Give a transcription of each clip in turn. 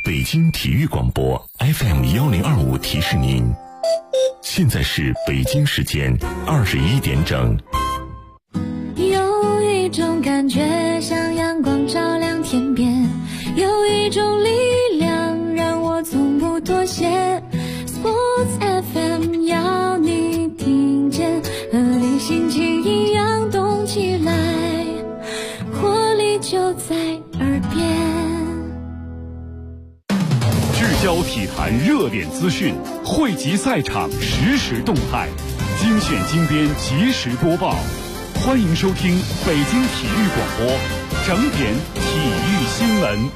北京体育广播 FM1025提示您，现在是北京时间21点整。 有一种感觉像阳光照亮天边，有一种力量让我从不妥协。 Sports FM 要你听见，和你心情一样动起来，活力就在耳边。 聚焦体坛热点资讯，汇集赛场实时动态，精选精编及时播报。欢迎收听北京体育广播整点体育新闻。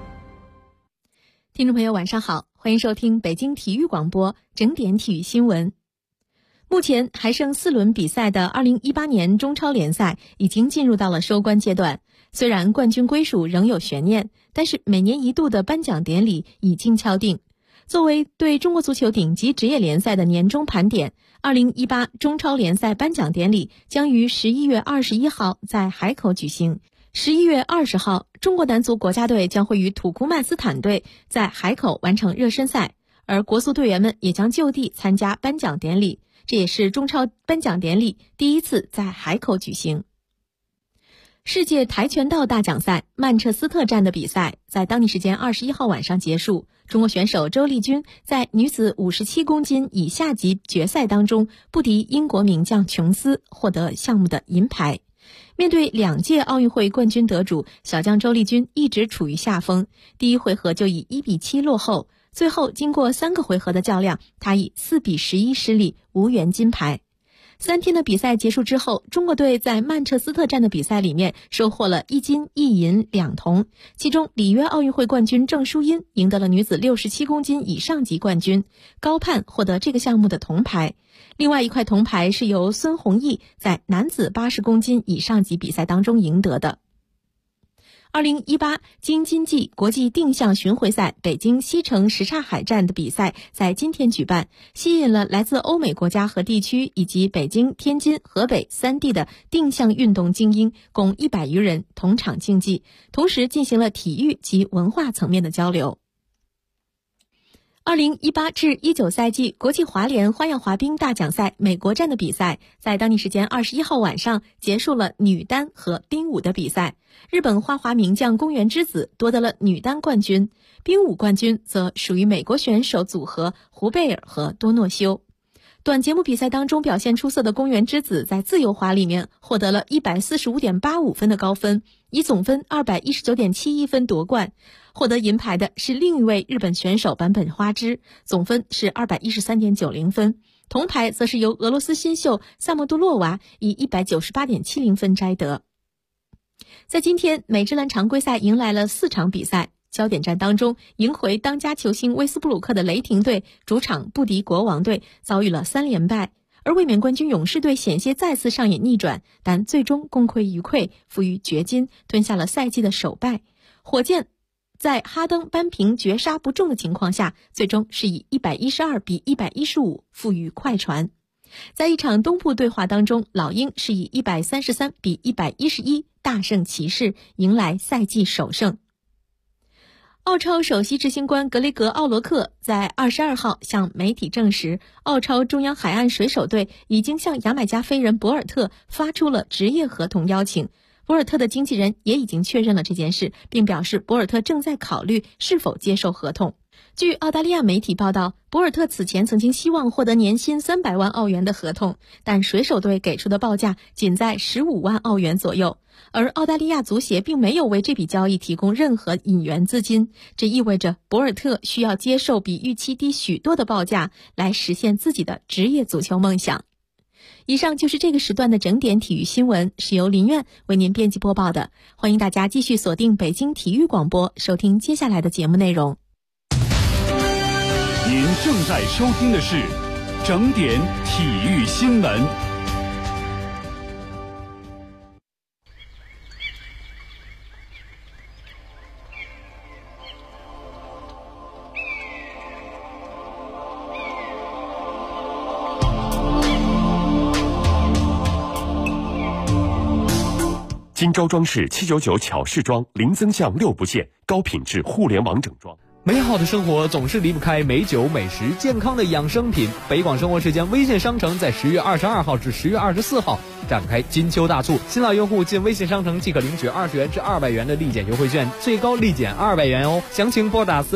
听众朋友晚上好，欢迎收听北京体育广播整点体育新闻。目前还剩4轮比赛的2018年中超联赛已经进入到了收官阶段，虽然冠军归属仍有悬念，但是每年一度的颁奖典礼已经敲定。作为对中国足球顶级职业联赛的年终盘点，2018中超联赛颁奖典礼将于11月21号在海口举行。11月20号，中国男足国家队将会与土库曼斯坦队在海口完成热身赛，而国足队员们也将就地参加颁奖典礼，这也是中超颁奖典礼第一次在海口举行。世界跆拳道大奖赛曼彻斯特站的比赛在当地时间21号晚上结束，中国选手周丽君在女子57公斤以下级决赛当中不敌英国名将琼斯，获得项目的银牌。面对2届奥运会冠军得主，小将周丽君一直处于下风，第一回合就以1比7落后，最后经过3个回合的较量，她以4比11失利，无缘金牌。3天的比赛结束之后，中国队在曼彻斯特站的比赛里面收获了1金1银2铜，其中里约奥运会冠军郑淑英赢得了女子67公斤以上级冠军，高盼获得这个项目的铜牌。另外一块铜牌是由孙宏毅在男子80公斤以上级比赛当中赢得的。2018京津冀国际定向巡回赛北京西城什刹海站的比赛在今天举办，吸引了来自欧美国家和地区以及北京、天津、河北3地的定向运动精英共100余人同场竞技，同时进行了体育及文化层面的交流。2018至19赛季国际滑联花样滑冰大奖赛美国站的比赛在当地时间21号晚上结束了女单和冰舞的比赛，日本花滑名将宫原之子夺得了女单冠军，冰舞冠军则属于美国选手组合胡贝尔和多诺修。短节目比赛当中表现出色的宫原之子在自由滑里面获得了 145.85 分的高分，以总分 219.71 分夺冠。获得银牌的是另一位日本选手坂本花枝，总分是 213.90 分。铜牌则是由俄罗斯新秀萨莫杜洛娃以 198.70 分摘得。在今天，美职篮常规赛迎来了4场比赛，焦点战当中，赢回当家球星威斯布鲁克的雷霆队主场不敌国王队，遭遇了3连败，而卫冕冠军勇士队险些再次上演逆转，但最终功亏一篑，负于掘金，吞下了赛季的首败。火箭在哈登扳平绝杀不中的情况下，最终是以112比115负于快船。在一场东部对话当中，老鹰是以133比111大胜骑士，迎来赛季首胜。澳超首席执行官格雷格·奥罗克在22号向媒体证实，澳超中央海岸水手队已经向牙买加飞人博尔特发出了职业合同邀请。博尔特的经纪人也已经确认了这件事，并表示博尔特正在考虑是否接受合同。据澳大利亚媒体报道，博尔特此前曾经希望获得年薪300万澳元的合同，但水手队给出的报价仅在15万澳元左右，而澳大利亚足协并没有为这笔交易提供任何引援资金，这意味着博尔特需要接受比预期低许多的报价来实现自己的职业足球梦想。以上就是这个时段的整点体育新闻，是由林苑为您编辑播报的。欢迎大家继续锁定北京体育广播，收听接下来的节目内容。 您正在收听的是整点体育新闻。 金招装饰799巧饰装零增项6不限，高品质互联网整装。 美好的生活总是离不开美酒、美食、健康的养生品。北广生活时间微信商城在10月22号至10月24号展开金秋大促，新老用户进微信商城即可领取20元至200元的立减优惠券，最高立减200元哦。详情拨打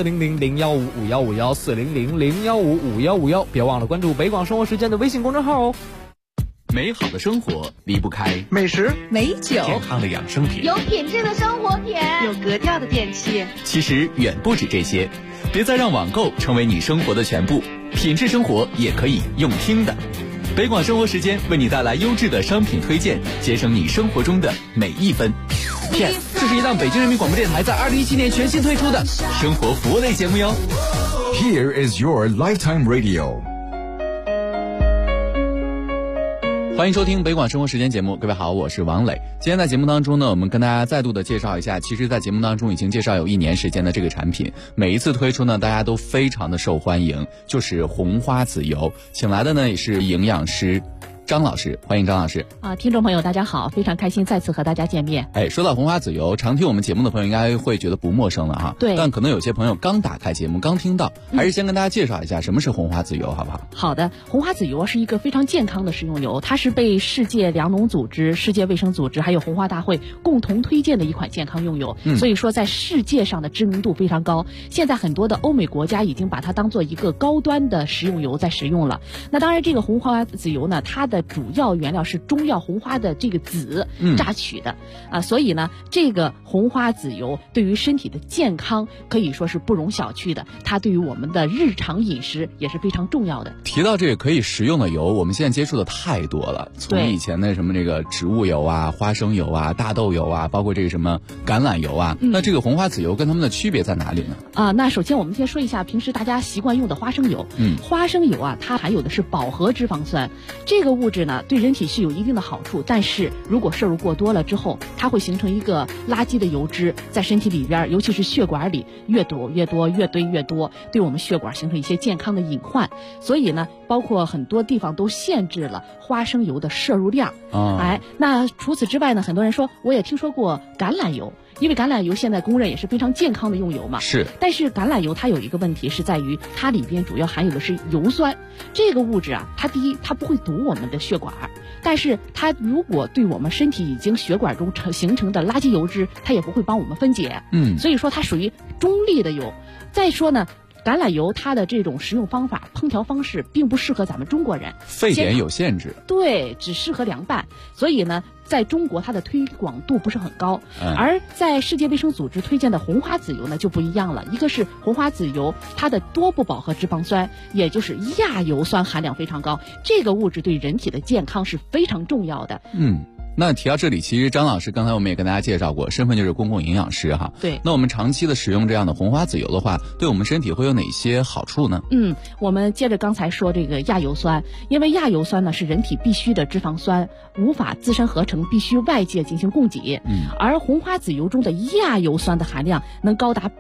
400-015-5151，400-015-5151，别忘了关注北广生活时间的微信公众号哦。 美好的生活离不开美食、 美酒、 健康的养生品， 有品质的生活品， 有格调的电器。 其实远不止这些，别再让网购成为你生活的全部，品质生活也可以用听的。北广生活时间为你带来优质的商品推荐，节省你生活中的每一分。 Yes， 这是一档北京人民广播电台在2017年全新推出的生活服务类节目哟。 Here is your Lifetime Radio。 欢迎收听北广生活时间节目，各位好，我是王磊。今天在节目当中呢，我们跟大家再度的介绍一下，其实在节目当中已经介绍有1年时间的这个产品，每一次推出呢，大家都非常的受欢迎，就是红花籽油。请来的呢也是营养师张老师，欢迎张老师。 听众朋友大家好，非常开心再次和大家见面。 说到红花籽油，常听我们节目的朋友应该会觉得不陌生了哈。 对。 但可能有些朋友刚打开节目，刚听到，还是先跟大家介绍一下什么是红花籽油，好不好？ 好的，红花籽油是一个非常健康的食用油，它是被世界粮农组织、世界卫生组织还有红花大会共同推荐的一款健康用油，所以说在世界上的知名度非常高。现在很多的欧美国家已经把它当做一个高端的食用油在使用了。那当然，这个红花籽油呢，它的主要原料是中药红花的这个籽榨取的所以呢，这个红花籽油对于身体的健康可以说是不容小觑的，它对于我们的日常饮食也是非常重要的。 提到这个可以食用的油，我们现在接触的太多了，从以前的什么这个植物油啊、花生油啊、大豆油啊，包括这个什么橄榄油啊，那这个红花籽油跟它们的区别在哪里呢？ 那首先我们先说一下平时大家习惯用的花生油。花生油啊，它含有的是饱和脂肪酸，这个物质呢对人体是有一定的好处，但是如果摄入过多了之后，它会形成一个垃圾的油脂，在身体里边，尤其是血管里越堵越多，越堆越多，对我们血管形成一些健康的隐患。所以呢，包括很多地方都限制了花生油的摄入量。那除此之外呢，很多人说我也听说过橄榄油，因为橄榄油现在公认也是非常健康的用油嘛。 是。 但是橄榄油它有一个问题是在于它里边主要含有的是油酸，这个物质啊，它第一它不会堵我们的血管，但是它如果对我们身体已经血管中形成的垃圾油脂，它也不会帮我们分解。所以说它属于中立的油。再说呢，橄榄油它的这种食用方法、烹调方式并不适合咱们中国人， 沸点有限制。 对，只适合凉拌。所以呢，在中国它的推广度不是很高。而在世界卫生组织推荐的红花籽油呢就不一样了，一个是红花籽油它的多不饱和脂肪酸，也就是亚油酸含量非常高，这个物质对人体的健康是非常重要的。 那提到这里，其实张老师刚才我们也跟大家介绍过，身份就是公共营养师哈。 对。 那我们长期的使用这样的红花籽油的话，对我们身体会有哪些好处呢？ 我们接着刚才说这个亚油酸，因为亚油酸呢是人体必需的脂肪酸，无法自身合成，必须外界进行供给。而红花籽油中的亚油酸的含量能高达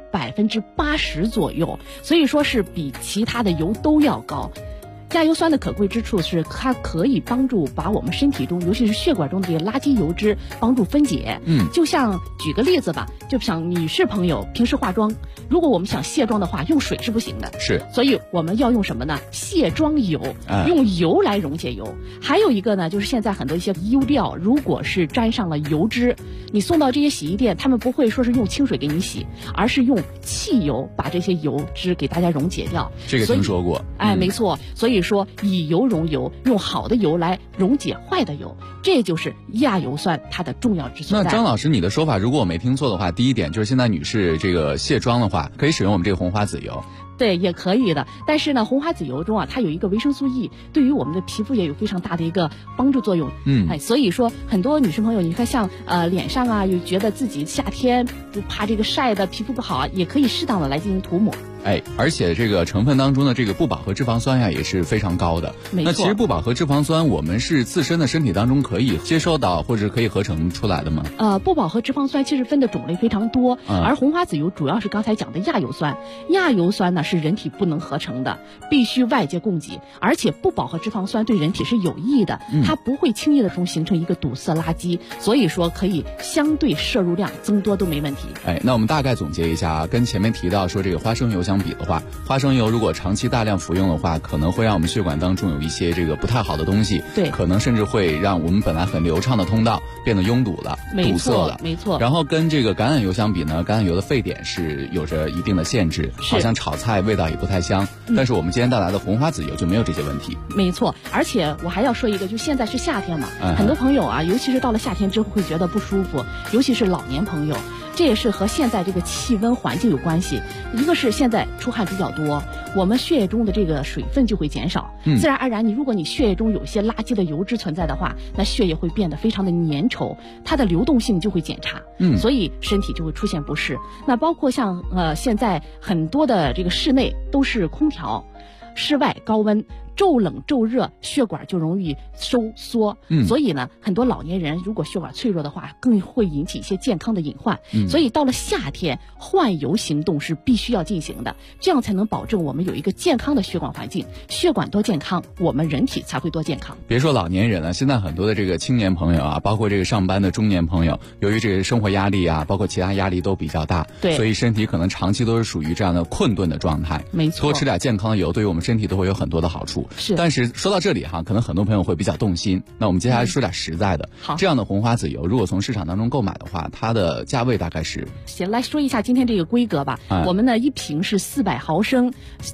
80%左右，所以说是比其他的油都要高。亚油酸的可贵之处是它可以帮助把我们身体中，尤其是血管中的这些垃圾油脂帮助分解。就像举个例子吧，就像女士朋友平时化妆，如果我们想卸妆的话，用水是不行的。 是。 所以我们要用什么呢？卸妆油，用油来溶解油。还有一个呢，就是现在很多一些衣料，如果是沾上了油脂，你送到这些洗衣店，他们不会说是用清水给你洗，而是用汽油把这些油脂给大家溶解掉。 这个听说过。 没错。所以说以油溶油，用好的油来溶解坏的油，这就是亚油酸它的重要之所在。 那张老师，你的说法如果我没听错的话，第一点就是现在女士这个卸妆的话，可以使用我们这个红花籽油。 对，也可以的。但是呢，红花籽油中啊，它有一个维生素 E， 对于我们的皮肤也有非常大的一个帮助作用。所以说很多女生朋友，你看像脸上啊，又觉得自己夏天就怕这个晒的皮肤不好啊，也可以适当的来进行涂抹。 而且这个成分当中的这个不饱和脂肪酸呀也是非常高的。 没错。 那其实不饱和脂肪酸我们是自身的身体当中可以接收到或者可以合成出来的吗？ 不饱和脂肪酸其实分的种类非常多，而红花籽油主要是刚才讲的亚油酸。亚油酸呢是人体不能合成的，必须外界供给，而且不饱和脂肪酸对人体是有益的，它不会轻易的形成一个堵塞垃圾，所以说可以相对摄入量增多都没问题。 那我们大概总结一下，跟前面提到说这个花生油相比的话，花生油如果长期大量服用的话，可能会让我们血管当中有一些这个不太好的东西， 对， 可能甚至会让我们本来很流畅的通道变得拥堵了，堵塞了， 没错。 然后跟这个橄榄油相比呢，橄榄油的沸点是有着一定的限制，好像炒菜味道也不太香，但是我们今天带来的红花籽油就没有这些问题。 没错，而且我还要说一个，就现在是夏天嘛，很多朋友啊，尤其是到了夏天之后会觉得不舒服，尤其是老年朋友，这也是和现在这个气温环境有关系。一个是现在出汗比较多，我们血液中的这个水分就会减少，自然而然如果你血液中有一些垃圾的油脂存在的话，那血液会变得非常的粘稠，它的流动性就会减差，所以身体就会出现不适。那包括像现在很多的这个室内都是空调，室外高温，骤冷骤热，血管就容易收缩，所以呢，很多老年人如果血管脆弱的话，更会引起一些健康的隐患。所以到了夏天，换油行动是必须要进行的，这样才能保证我们有一个健康的血管环境。血管多健康，我们人体才会多健康。 别说老年人了，现在很多的这个青年朋友啊，包括这个上班的中年朋友，由于这个生活压力啊，包括其他压力都比较大， 对， 所以身体可能长期都是属于这样的困顿的状态。 没错， 多吃点健康的油，对于我们身体都会有很多的好处。 是， 但是说到这里哈，可能很多朋友会比较动心。那我们接下来说点实在的。 好， 这样的红花籽油，如果从市场当中购买的话，它的价位大概是？ 行，来说一下今天这个规格吧。我们呢，一瓶是400毫升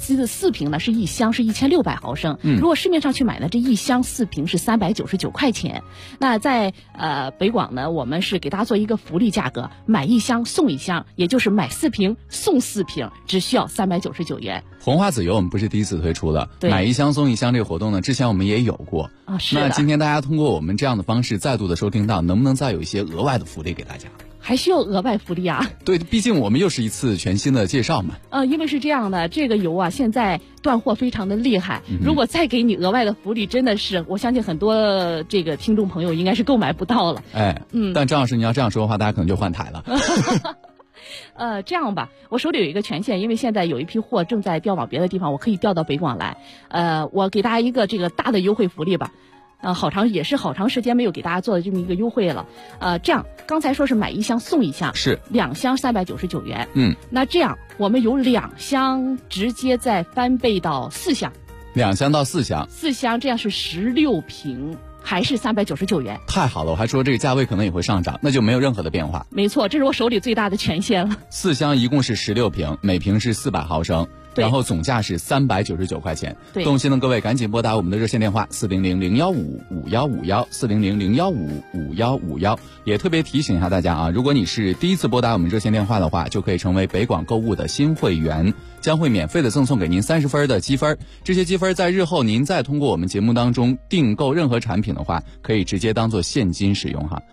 ，4瓶呢是一箱是1600毫升。如果市面上去买呢，这一箱4瓶是399块钱。那在北广呢，我们是给大家做一个福利价格，买一箱送一箱，也就是买4瓶送4瓶，只需要399元。 红花籽油我们不是第一次推出的，买一箱送一箱这个活动呢，之前我们也有过啊。是的。 那今天大家通过我们这样的方式再度的收听到，能不能再有一些额外的福利给大家？ 还需要额外福利啊？ 对，毕竟我们又是一次全新的介绍嘛。 因为是这样的，这个油啊现在断货非常的厉害，如果再给你额外的福利，真的是我相信很多这个听众朋友应该是购买不到了。 但张老师你要这样说的话，大家可能就换台了。 这样吧，我手里有一个权限，因为现在有一批货正在调往别的地方，我可以调到北广来。我给大家一个这个大的优惠福利吧。好长时间没有给大家做的这么一个优惠了。这样刚才说是买一箱送一箱， 是 2箱399元。那这样我们有2箱直接再翻倍到4箱 ，2箱到4箱 ，4箱这样是16瓶。还是399元， 太好了！我还说这个价位可能也会上涨，那就没有任何的变化。 没错，这是我手里最大的权限了。 4箱一共是16瓶，每瓶是400毫升，然后总价是399块钱。动心的各位赶紧拨打我们的热线电话400-015-5151，400-015-5151。也特别提醒一下大家啊，如果你是第一次拨打我们热线电话的话，就可以成为北广购物的新会员，将会免费的赠送给您30分的积分。这些积分在日后您再通过我们节目当中订购任何产品的话，可以直接当做现金使用哈。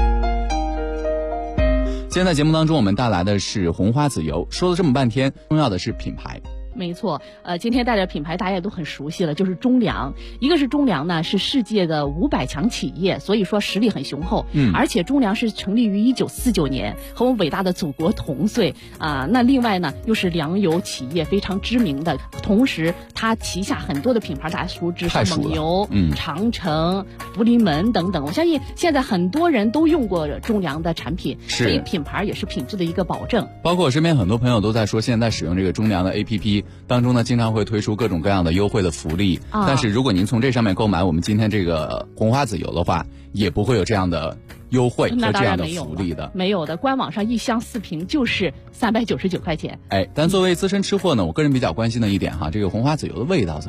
今天在节目当中我们带来的是红花籽油，说了这么半天，重要的是品牌。 没错，今天带着品牌大家也都很熟悉了，就是中粮。一个是中粮呢是世界的500强企业，所以说实力很雄厚。而且中粮是成立于1949年，和我们伟大的祖国同岁啊。那另外呢又是粮油企业非常知名的，同时它旗下很多的品牌大家熟知，像蒙牛、长城、福临门等等。我相信现在很多人都用过中粮的产品，所以品牌也是品质的一个保证。 包括我身边很多朋友都在说，现在使用这个中粮的 APP。当中呢，经常会推出各种各样的优惠的福利，但是如果您从这上面购买我们今天这个红花籽油的话，也不会有这样的优惠和这样的福利的。 没有的，官网上一箱4瓶就是399块钱。 但作为资深吃货呢，我个人比较关心的一点哈，这个红花籽油的味道怎么样？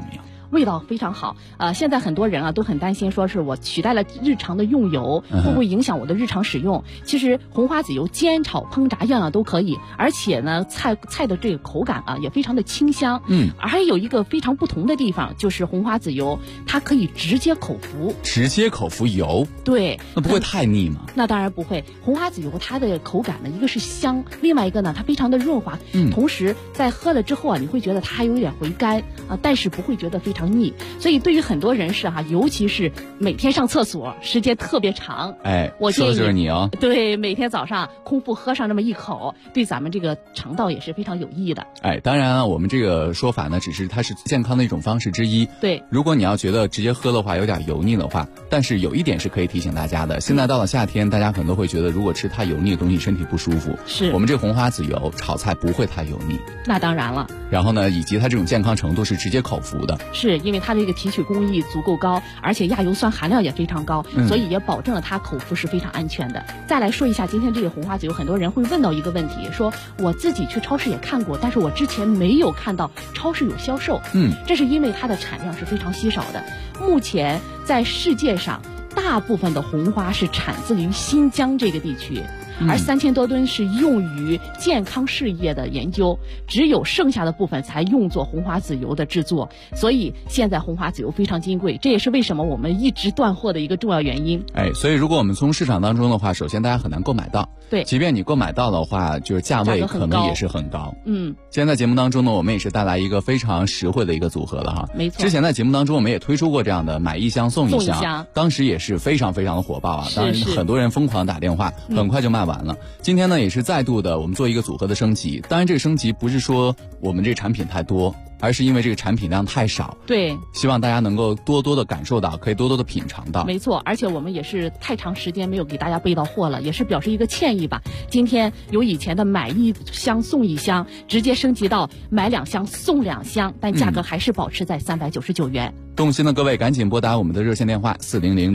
味道非常好。现在很多人啊都很担心，说是我取代了日常的用油，会不会影响我的日常使用？其实红花籽油煎炒烹炸样样都可以，而且呢菜的这个口感啊也非常的清香。而还有一个非常不同的地方，就是红花籽油它可以直接口服。 直接口服油？ 对。 那不会太腻吗？ 那当然不会。红花籽油它的口感呢，一个是香，另外一个呢它非常的润滑，同时在喝了之后啊，你会觉得它还有点回甘啊，但是不会觉得非常腻。所以对于很多人士哈，尤其是每天上厕所时间特别长，我建议说的就是你哦。 对，每天早上空腹喝上那么一口，对咱们这个肠道也是非常有益的。 当然啊，我们这个说法呢，只是它是健康的一种方式之一。 对， 如果你要觉得直接喝的话有点油腻的话，但是有一点是可以提醒大家的，现在到了夏天，大家可能都会觉得如果吃太油腻的东西身体不舒服。 是， 我们这红花籽油炒菜不会太油腻。 那当然了。 然后呢，以及它这种健康程度是直接口服的。 是因为它这个提取工艺足够高，而且亚油酸含量也非常高，所以也保证了它口服是非常安全的。再来说一下今天这个红花籽油，很多人会问到一个问题，说我自己去超市也看过，但是我之前没有看到超市有销售。这是因为它的产量是非常稀少的。目前在世界上大部分的红花是产自于新疆这个地区，而3000多吨是用于健康事业的研究，只有剩下的部分才用作红花籽油的制作。所以现在红花籽油非常金贵，这也是为什么我们一直断货的一个重要原因。 所以如果我们从市场当中的话，首先大家很难购买到。 对， 即便你购买到的话，就是价位可能也是很高。今天在节目当中呢，我们也是带来一个非常实惠的一个组合了哈。 没错。 之前在节目当中我们也推出过这样的买一箱送一箱，当时也是非常非常的火爆啊。当然很多人疯狂打电话，很快就卖完了。今天呢也是再度的我们做一个组合的升级，当然这个升级不是说我们这个产品太多，而是因为这个产品量太少。 对， 希望大家能够多多的感受到，可以多多的品尝到。 没错，而且我们也是太长时间没有给大家备到货了，也是表示一个歉意吧。今天由以前的买1箱送1箱，直接升级到买2箱送2箱，但价格还是保持在399元。 动心的各位赶紧拨打我们的热线电话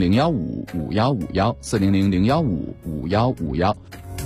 400-015-5151，400-015-5151。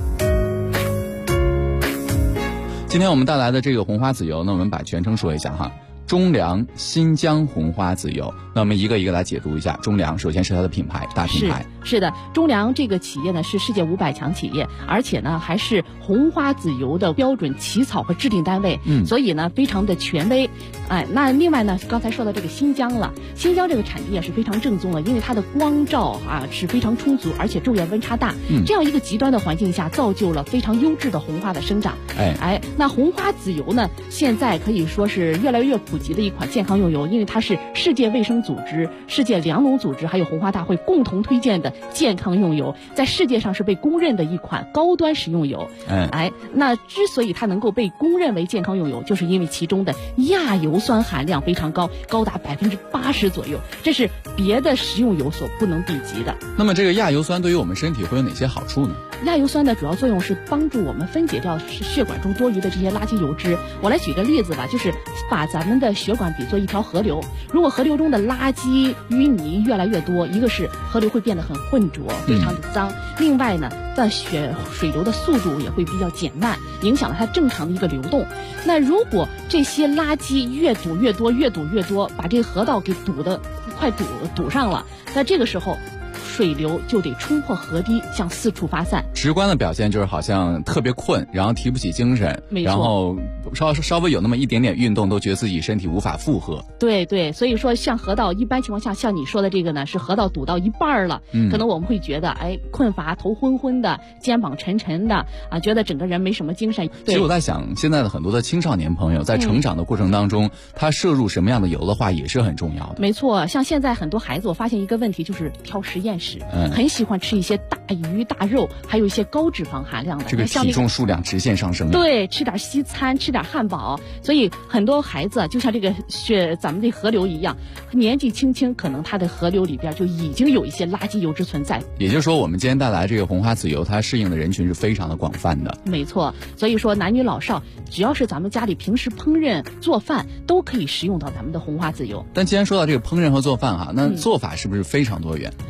今天我们带来的这个红花籽油呢，我们把全称说一下哈，中粮新疆红花籽油。那我们一个一个来解读一下。中粮首先是它的品牌，大品牌。 是的，中粮这个企业呢是世界500强企业，而且呢还是红花籽油的标准起草和制定单位，所以呢非常的权威。那另外呢，刚才说到这个新疆了，新疆这个产地也是非常正宗的，因为它的光照是非常充足，而且昼夜温差大，这样一个极端的环境下，造就了非常优质的红花的生长。那红花籽油呢，现在可以说是越来越普及的一款健康用油，因为它是世界卫生组织、世界粮农组织还有红花大会共同推荐的健康用油，在世界上是被公认的一款高端食用油。那之所以它能够被公认为健康用油，就是因为其中的亚油酸含量非常高，高达80%左右，这是别的食用油所不能比及的。 那么这个亚油酸对于我们身体会有哪些好处呢？ 亚油酸的主要作用是帮助我们分解掉血管中多余的这些垃圾油脂。我来举个例子吧，就是把咱们的血管比作一条河流，如果河流中的垃圾淤泥越来越多，一个是河流会变得很浑浊，非常的脏，另外呢水流的速度也会比较减慢，影响了它正常的一个流动。那如果这些垃圾越堵越多，把这个河道给快堵上了，那这个时候水流就得冲破河堤向四处发散。 直观的表现就是好像特别困，然后提不起精神，然后稍微有那么一点点运动都觉得自己身体无法负荷。 对，所以说像河道一般情况下，像你说的这个呢，是河道堵到一半了，可能我们会觉得困乏、头昏昏的、肩膀沉沉的觉得整个人没什么精神。 其实我在想，现在的很多的青少年朋友在成长的过程当中，他摄入什么样的油的话也是很重要的。 没错，像现在很多孩子，我发现一个问题就是挑实验室，很喜欢吃一些大鱼大肉，还有一些高脂肪含量的， 这个体重数量直线上升。 对，吃点西餐，吃点汉堡，所以很多孩子就像这个咱们这河流一样，年纪轻轻可能他的河流里边就已经有一些垃圾油脂存在。 也就是说，我们今天带来这个红花籽油，它适应的人群是非常的广泛的。 没错，所以说男女老少，只要是咱们家里平时烹饪做饭，都可以食用到咱们的红花籽油。 但既然说到这个烹饪和做饭那做法是不是非常多元？ 那当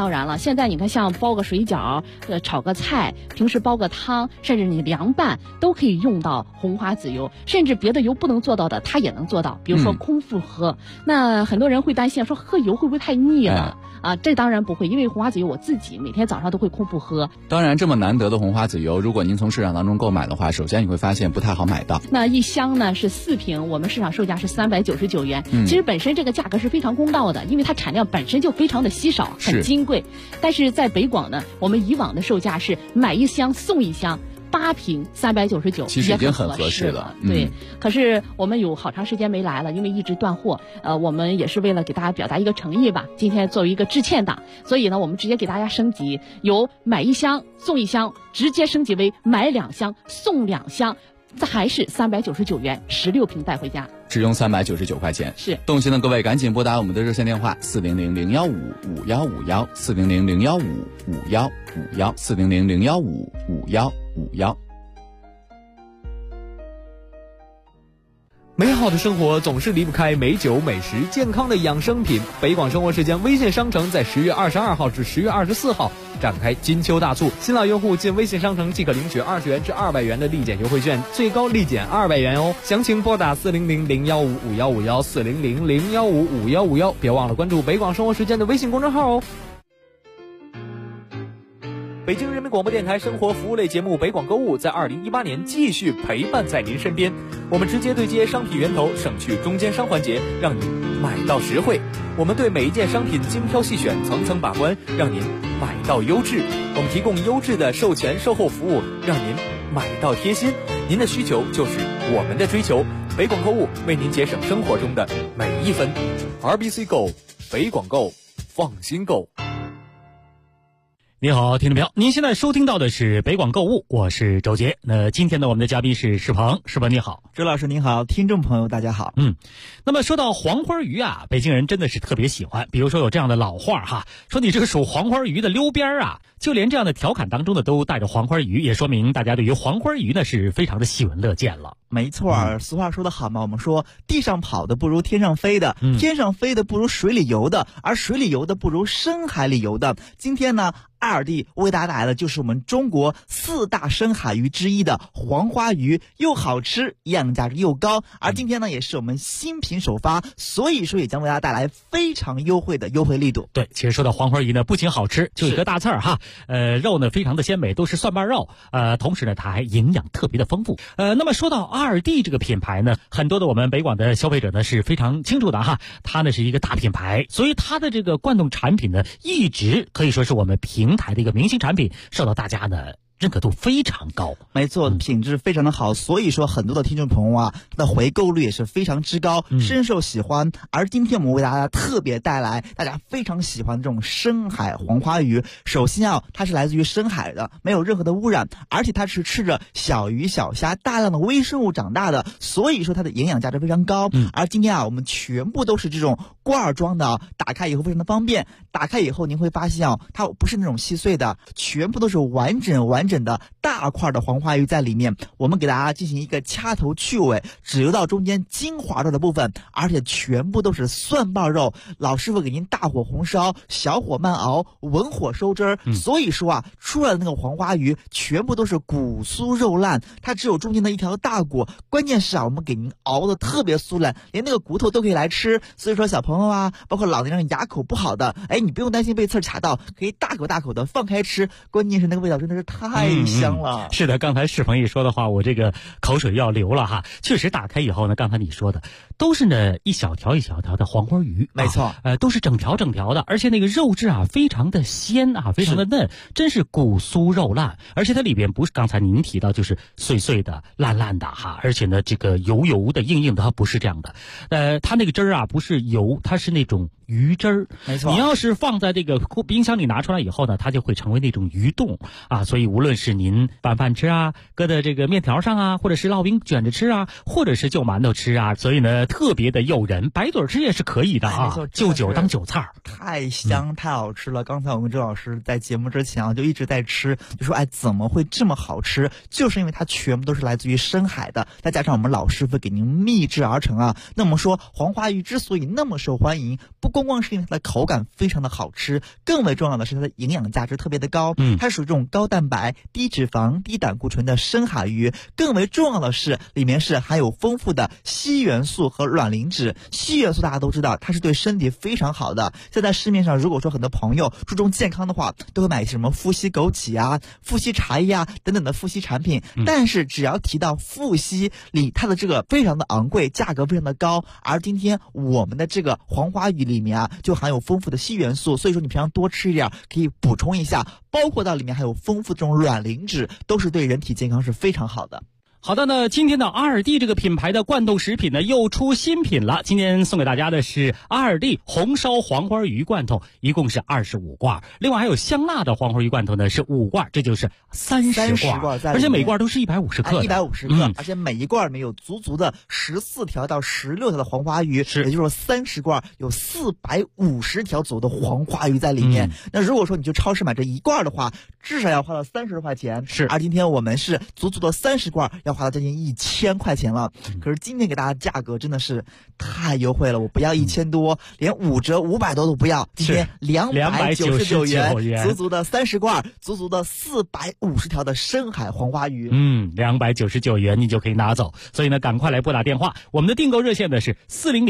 当然了，现在你看像包个水饺，炒个菜，平时煲个汤，甚至你凉拌都可以用到红花籽油，甚至别的油不能做到的它也能做到，比如说空腹喝。那很多人会担心说喝油会不会太腻了？这当然不会，因为红花籽油我自己每天早上都会空腹喝。 当然，这么难得的红花籽油，如果您从市场当中购买的话，首先你会发现不太好买到。 那一箱呢是4瓶，我们市场售价是399元。其实本身这个价格是非常公道的，因为它产量本身就非常的稀少，很金贵。但是在北广呢，我们以往的售价是买一箱送一箱。8瓶399， 其实已经很合适了。 对，可是我们有好长时间没来了，因为一直断货。我们也是为了给大家表达一个诚意吧，今天作为一个致歉档，所以呢，我们直接给大家升级，由买一箱送一箱，直接升级为买2箱送2箱，还是399元，16瓶带回家。 只用399块钱。 是， 动心的各位赶紧拨打我们的热线电话400-015-5151，400-015-5151，400-015-5151。 美好的生活总是离不开美酒美食健康的养生品。北广生活时间微信商城在10月22号至10月24号展开金秋大促，新老用户进微信商城即可领取20元至200元的立减优惠券，最高立减200元哦。详情拨打400-015-5151，400-015-5151，别忘了关注北广生活时间的微信公众号哦。北京人民广播电台生活服务类节目《北广购物》在2018年继续陪伴在您身边。我们直接对接商品源头，省去中间商环节，让你买到实惠。我们对每一件商品精挑细选，层层把关，让您买到优质。我们提供优质的售前售后服务，让您买到贴心。您的需求就是我们的追求。北广购物为您节省生活中的每一分。RBC Go， 北广购，放心购。 你好，听众朋友，您现在收听到的是北广购物，我是周杰。那今天呢，我们的嘉宾是世鹏，世鹏你好。 周老师您好，听众朋友大家好。 那么说到黄花鱼啊，北京人真的是特别喜欢，比如说有这样的老话哈，说你这个属黄花鱼的溜边啊，就连这样的调侃当中呢都带着黄花鱼，也说明大家对于黄花鱼呢是非常的喜闻乐见了。 没错，俗话说得好嘛，我们说地上跑的不如天上飞的，天上飞的不如水里游的，而水里游的不如深海里游的。今天呢，爱尔蒂为大家带来的就是我们中国4大深海鱼之一的黄花鱼，又好吃，营养价值又高。而今天呢，也是我们新品首发，所以说也将为大家带来非常优惠的优惠力度。 对，其实说到黄花鱼呢，不仅好吃，就一个大字儿哈，肉呢非常的鲜美，都是蒜瓣肉，同时呢它还营养特别的丰富。那么说到阿尔蒂这个品牌呢，很多的我们北广的消费者呢是非常清楚的哈，它呢是一个大品牌，所以它的这个罐头产品呢，一直可以说是我们平台的一个明星产品，受到大家呢认可度非常高。 没错，品质非常的好，所以说很多的听众朋友啊，它的回购率也是非常之高，深受喜欢。而今天我们为大家特别带来大家非常喜欢的这种深海黄花鱼。首先啊，它是来自于深海的，没有任何的污染，而且它是吃着小鱼小虾大量的微生物长大的，所以说它的营养价值非常高。而今天啊，我们全部都是这种罐装的，打开以后非常的方便。打开以后您会发现啊，它不是那种细碎的，全部都是完整的大块的黄花鱼在里面。我们给大家进行一个掐头去尾，只留到中间精华肉的部分，而且全部都是蒜瓣肉。老师傅给您大火红烧，小火慢熬，文火收汁儿。所以说啊，出来的那个黄花鱼全部都是骨酥肉烂，它只有中间的一条大骨。关键是啊，我们给您熬的特别酥烂，连那个骨头都可以来吃。所以说小朋友啊，包括老年人牙口不好的，你不用担心被刺卡到，可以大口大口的放开吃。关键是那个味道真的是太香了。 是的，刚才世鹏一说的话，我这个口水要流了哈。确实打开以后呢，刚才你说的都是呢一小条一小条的黄花鱼， 没错， 都是整条的，而且那个肉质啊非常的鲜啊，非常的嫩，真是骨酥肉烂。而且它里边不是刚才您提到就是碎碎的烂烂的哈，而且呢这个油油的硬硬的，它不是这样的。它那个汁儿啊不是油，它是那种鱼汁儿。 没错， 你要是放在这个冰箱里拿出来以后呢，它就会成为那种鱼冻啊。所以无论是您拌饭吃啊，搁在这个面条上啊，或者是烙饼卷着吃啊，或者是就馒头吃啊，所以呢特别的诱人，白嘴吃也是可以的啊。就酒当酒菜， 太香太好吃了。刚才我跟周老师在节目之前啊，就一直在吃，就说怎么会这么好吃？就是因为它全部都是来自于深海的，再加上我们老师傅给您秘制而成啊。那我们说黄花鱼之所以那么受欢迎，不光光是因为它的口感非常的好吃，更为重要的是它的营养价值特别的高。它属于这种高蛋白、低脂肪、低胆固醇的深海鱼，更为重要的是里面是含有丰富的硒元素和卵磷脂。硒元素大家都知道，它是对身体非常好的。现在市面上如果说很多朋友注重健康的话，都会买一些什么富硒枸杞啊、富硒茶叶啊等等的富硒产品，但是只要提到富硒里，它的这个非常的昂贵，价格非常的高。而今天我们的这个黄花鱼里面啊，就含有丰富的硒元素，所以说你平常多吃一点可以补充一下，包括到里面还有丰富的这种卵磷脂，都是对人体健康是非常好的。 好的呢，今天的阿尔蒂这个品牌的罐头食品呢又出新品了。今天送给大家的是阿尔蒂红烧黄花鱼罐头，一共是25罐，另外还有香辣的黄花鱼罐头呢是5罐，这就是30罐，而且每罐都是150克的 ，150克，而且每一罐里面有足足的14条到16条的黄花鱼，也就是说30罐有450条左右的黄花鱼在里面。那如果说你去超市买这一罐的话，至少要花到30多块钱，而今天我们是足足的30罐，要花到将近1000块钱了。可是今天给大家价格真的是太优惠了，我不要1000多，连5折500多都不要，今天299元，足足的30罐，足足的450条的深海黄花鱼。 299元你就可以拿走，所以呢赶快来拨打电话，我们的订购热线呢是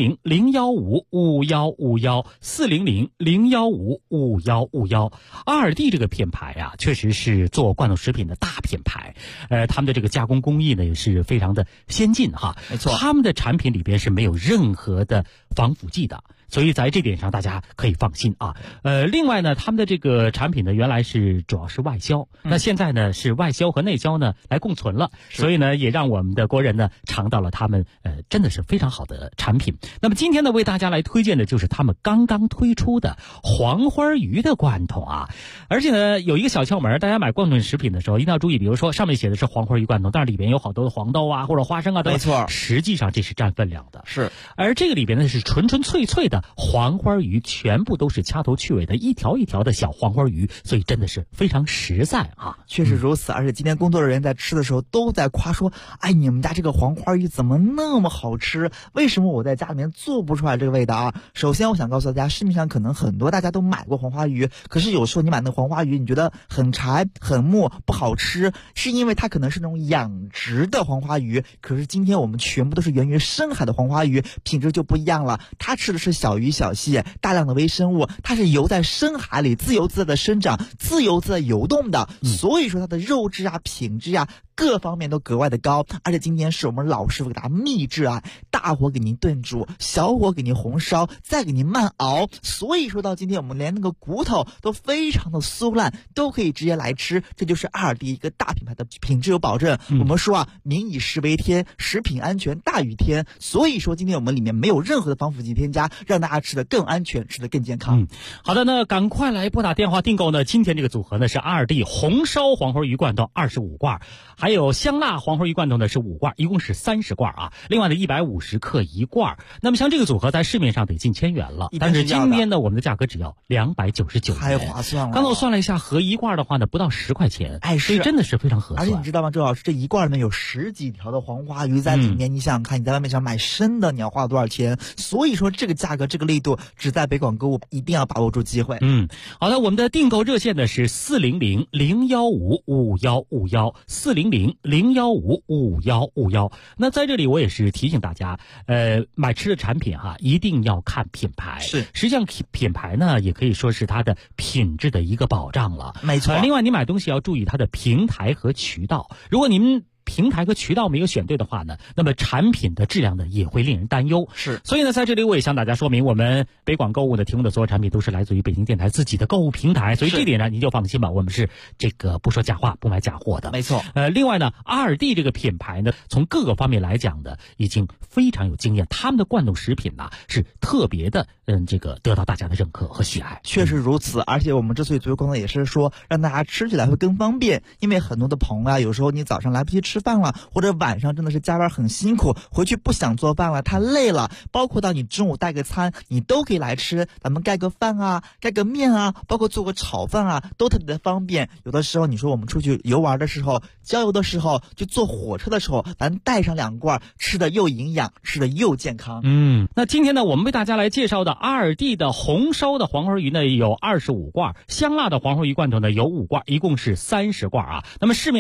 400-015-5151，400-015-5151。阿尔蒂这个品牌啊，确实是做罐头食品的大品牌，他们的这个加工工艺呢也是非常的先进哈， 没错， 他们的产品里边是没有任何的防腐剂的，所以在这点上大家可以放心啊。另外呢，他们的这个产品呢原来是主要是外销，那现在呢是外销和内销呢来共存了，所以呢也让我们的国人呢尝到了他们真的是非常好的产品。那么今天呢为大家来推荐的就是他们刚刚推出的黄花鱼的罐头啊，而且呢有一个小窍门，大家买罐头食品的时候一定要注意，比如说上面写的是黄花鱼罐头，但是里边有好多的黄豆啊或者花生啊等等， 没错， 实际上这是占分量的， 是。 而这个里边呢是纯纯粹粹的黄花鱼，全部都是掐头去尾的一条一条的小黄花鱼，所以真的是非常实在啊。 确实如此，而且今天工作人员在吃的时候都在夸说，哎，你们家这个黄花鱼怎么那么好吃？为什么我在家里面做不出来这个味道啊？首先我想告诉大家，市面上可能很多大家都买过黄花鱼，可是有时候你买那个黄花鱼，你觉得很柴很木不好吃，是因为它可能是那种养殖的黄花鱼，可是今天我们全部都是源于深海的黄花鱼，品质就不一样了。它吃的是小鱼小细，大量的微生物，它是游在深海里自由自在的生长，自由自在游动的，所以说它的肉质啊品质啊各方面都格外的高。而且今天是我们老师傅给大家秘制啊，大火给您炖煮，小火给您红烧，再给您慢熬，所以说到今天我们连那个骨头都非常的酥烂，都可以直接来吃。这就是阿尔蒂一个大品牌的品质有保证。我们说啊，民以食为天，食品安全大于天，所以说今天我们里面没有任何的防腐剂添加，让大家吃得更安全，吃得更健康。 好的，那赶快来拨打电话订购呢。今天这个组合呢是阿尔蒂红烧黄花鱼罐头25罐，还有香辣黄花鱼罐头呢是5罐，一共是30罐啊。另外呢150克1罐。那么像这个组合在市面上得近1000元了，但是今天呢我们的价格只要299元， 太划算了。 刚才我算了一下，合1罐的话呢不到10块钱， 哎， 所以真的是非常合算。 而且你知道吗，周老师，这一罐里面有10几条的黄花鱼在里面，你想想看，你在外面想买生的，你要花多少钱？所以说这个价格这个力度只在北广购物，一定要把握住机会。 好的，我们的订购热线呢是400-015-5151，400-015-5151。那在这里我也是提醒大家，买吃的产品哈，一定要看品牌。 是， 实际上品牌呢也可以说是它的品质的一个保障了。 没错。 另外你买东西要注意它的平台和渠道，如果您平台和渠道没有选对的话呢，那么产品的质量呢也会令人担忧。 是， 所以呢，在这里我也向大家说明，我们北广购物的提供的所有产品都是来自于北京电台自己的购物平台，所以这点呢您就放心吧，我们是这个不说假话，不买假货的。 没错。 另外呢，阿尔蒂这个品牌呢，从各个方面来讲呢，已经非常有经验，他们的罐头食品呢是特别的，这个得到大家的认可和喜爱。 确实如此，而且我们之所以做罐头也是说让大家吃起来会更方便，因为很多的朋友啊，有时候你早上来不及吃吃饭了，或者晚上真的是加班很辛苦，回去不想做饭了，太累了，包括到你中午带个餐，你都可以来吃，咱们盖个饭啊，盖个面啊，包括做个炒饭啊，都特别的方便。有的时候你说我们出去游玩的时候，郊游的时候，就坐火车的时候，咱带上2罐，吃的又营养，吃的又健康。 那今天呢，我们为大家来介绍的阿尔蒂的红烧的黄花鱼呢有25罐，香辣的黄花鱼罐头呢有5罐，一共是30罐啊。那么市面